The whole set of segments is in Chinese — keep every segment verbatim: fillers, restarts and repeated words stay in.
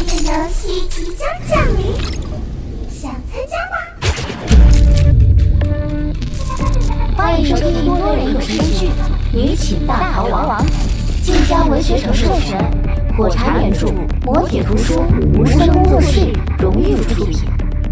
的游戏即将降临，想参加吗？ 欢迎收听多人有声剧《女寝大逃亡》，晋江文学城授权，火柴原著，磨铁图书，无声工作室荣誉出品。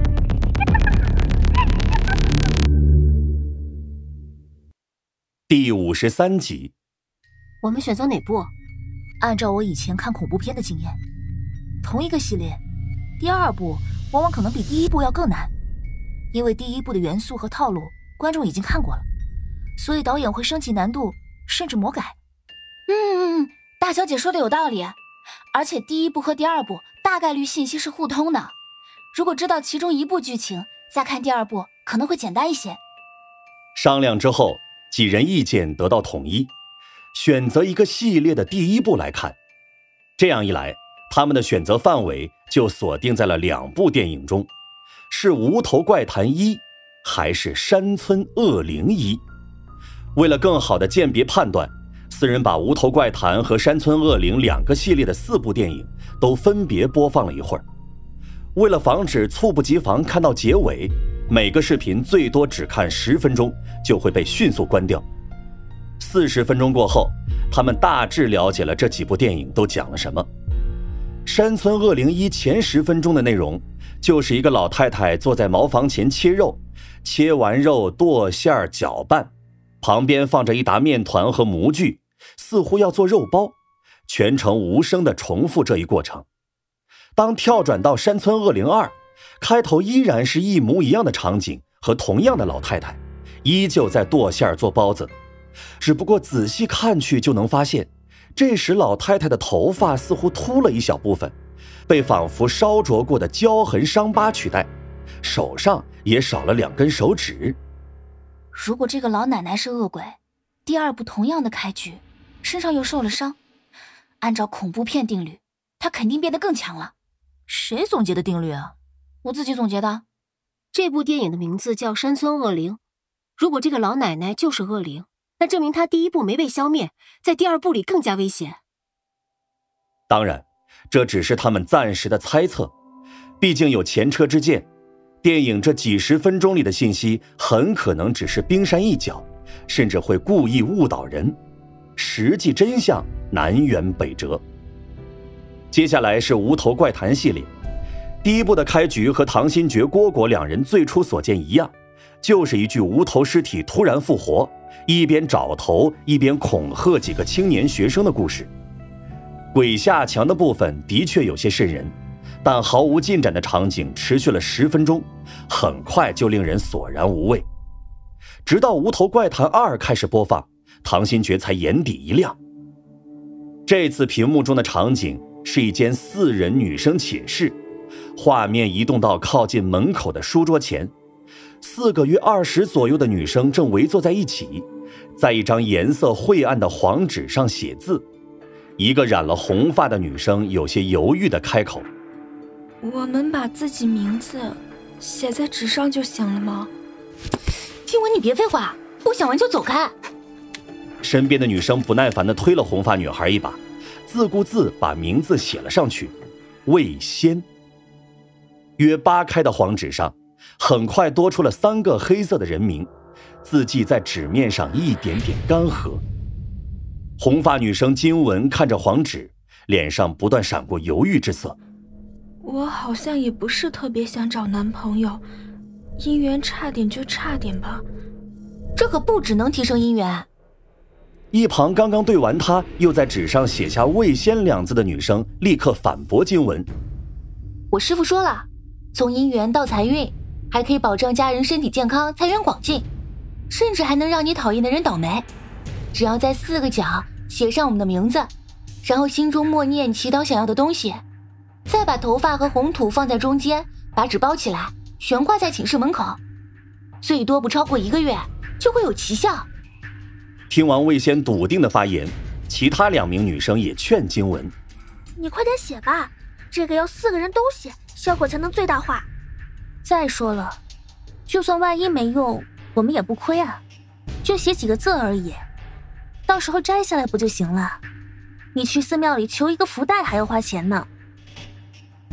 第五十三集。 我们选择哪部？ 按照我以前看恐怖片的经验，同一个系列，第二部往往可能比第一部要更难，因为第一部的元素和套路观众已经看过了，所以导演会升级难度，甚至魔改。 嗯嗯嗯，大小姐说的有道理，而且第一部和第二部大概率信息是互通的，如果知道其中一部剧情，再看第二部可能会简单一些。 商量之后，几人意见得到统一，选择一个系列的第一部来看。这样一来，他们的选择范围就锁定在了两部电影中，是《无头怪谈一》还是《山村恶灵一》。为了更好的鉴别判断，四人把《无头怪谈》和《山村恶灵》两个系列的四部电影都分别播放了一会儿。为了防止猝不及防看到结尾，每个视频最多只看十分钟就会被迅速关掉。四十分钟过后，他们大致了解了这几部电影都讲了什么。山村恶灵一前十分钟的内容，就是一个老太太坐在茅房前切肉，切完肉剁馅搅拌，旁边放着一沓面团和模具，似乎要做肉包，全程无声地重复这一过程。当跳转到山村恶灵二，开头依然是一模一样的场景和同样的老太太，依旧在剁馅做包子，只不过仔细看去就能发现，这时老太太的头发似乎秃了一小部分，被仿佛烧灼过的焦痕伤疤取代，手上也少了两根手指。 如果这个老奶奶是恶鬼，第二部同样的开局，身上又受了伤，按照恐怖片定律，她肯定变得更强了。 谁总结的定律啊？ 我自己总结的。 这部电影的名字叫《山村恶灵》，如果这个老奶奶就是恶灵，那证明她第一部没被消灭，在第二部里更加危险。 当然，这只是他们暂时的猜测，毕竟有前车之鉴，电影这几十分钟里的信息很可能只是冰山一角，甚至会故意误导人，实际真相南辕北辙。接下来是无头怪谈系列，第一部的开局和唐新觉、蝈蝈两人最初所见一样，就是一具无头尸体突然复活，一边找头一边恐吓几个青年学生的故事。鬼下墙的部分的确有些瘆人，但毫无进展的场景持续了十分钟，很快就令人索然无味。直到无头怪谈二开始播放，唐新觉才眼底一亮。这次屏幕中的场景是一间四人女生寝室，画面移动到靠近门口的书桌前，四个约二十左右的女生正围坐在一起，在一张颜色晦暗的黄纸上写字。一个染了红发的女生有些犹豫地开口： 我们把自己名字写在纸上就行了吗？ 听闻你别废话，不想玩就走开。 身边的女生不耐烦地推了红发女孩一把，自顾自把名字写了上去，魏仙。约八开的黄纸上很快多出了三个黑色的人名，字迹在纸面上一点点干涸。红发女生金文看着黄纸，脸上不断闪过犹豫之色。 我好像也不是特别想找男朋友，姻缘差点就差点吧。 这可不只能提升姻缘。 一旁刚刚对完她又在纸上写下魏仙两字的女生立刻反驳金文： 我师父说了，从姻缘到财运，还可以保证家人身体健康、财源广进，甚至还能让你讨厌的人倒霉。只要在四个角写上我们的名字，然后心中默念祈祷想要的东西，再把头发和红土放在中间，把纸包起来悬挂在寝室门口，最多不超过一个月就会有奇效。 听完魏仙笃定的发言，其他两名女生也劝金文： 你快点写吧，这个要四个人都写，效果才能最大化。 再说了，就算万一没用，我们也不亏啊，就写几个字而已，到时候摘下来不就行了？你去寺庙里求一个福袋还要花钱呢。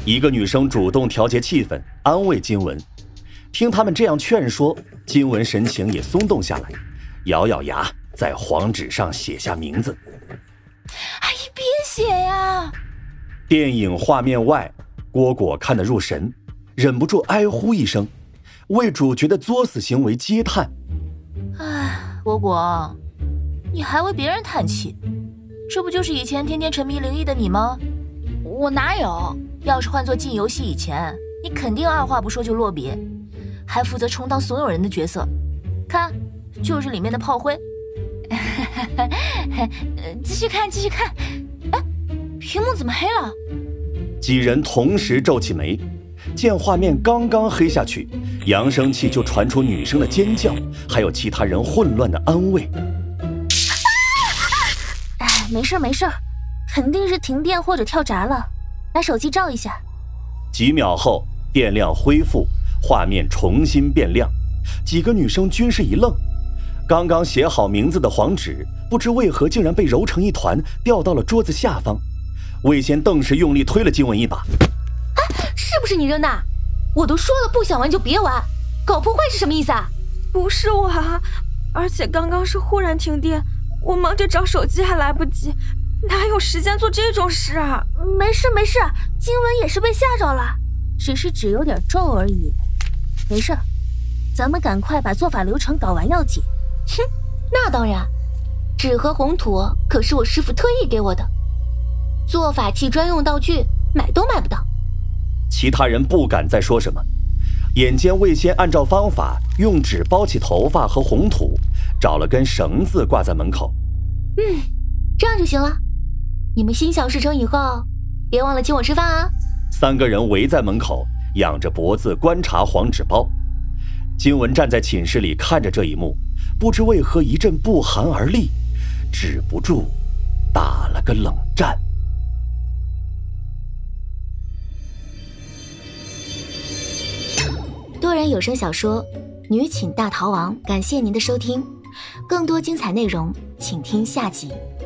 一个女生主动调节气氛，安慰金文。听他们这样劝说，金文神情也松动下来，咬咬牙，在黄纸上写下名字。 阿姨，别写呀！ 电影画面外，蝈蝈看得入神，忍不住哀呼一声，为主角的作死行为嗟叹。 唉，蝈蝈，你还为别人叹气，这不就是以前天天沉迷灵异的你吗？ 我哪有？ 要是换做进游戏以前，你肯定二话不说就落笔，还负责充当所有人的角色。看，就是里面的炮灰。继续看，继续看。哎，屏幕怎么黑了？ 几人同时皱起眉，见画面刚刚黑下去，扬声器就传出女生的尖叫，还有其他人混乱的安慰。 哎，没事没事，肯定是停电或者跳闸了，拿手机照一下。 几秒后，电量恢复，画面重新变亮，几个女生均是一愣。刚刚写好名字的黄纸，不知为何竟然被揉成一团，掉到了桌子下方。魏仙顿时用力推了金文一把。 哎，是不是你扔的？我都说了不想玩就别玩，搞破坏是什么意思啊？ 不是我啊，而且刚刚是忽然停电，我忙着找手机还来不及，哪有时间做这种事啊？ 没事没事，金文也是被吓着了，只是纸有点皱而已。没事，咱们赶快把做法流程搞完要紧。 哼，那当然，纸和红土可是我师傅特意给我的，做法器专用道具买都买不到。 其他人不敢再说什么，眼见魏仙按照方法用纸包起头发和红土，找了根绳子挂在门口。 嗯，这样就行了。你们心想事成以后，别忘了请我吃饭啊！ 三个人围在门口，仰着脖子观察黄纸包。金文站在寝室里看着这一幕，不知为何一阵不寒而栗，止不住打了个冷战。 多人有声小说《女寝大逃亡》，感谢您的收听，更多精彩内容请听下集。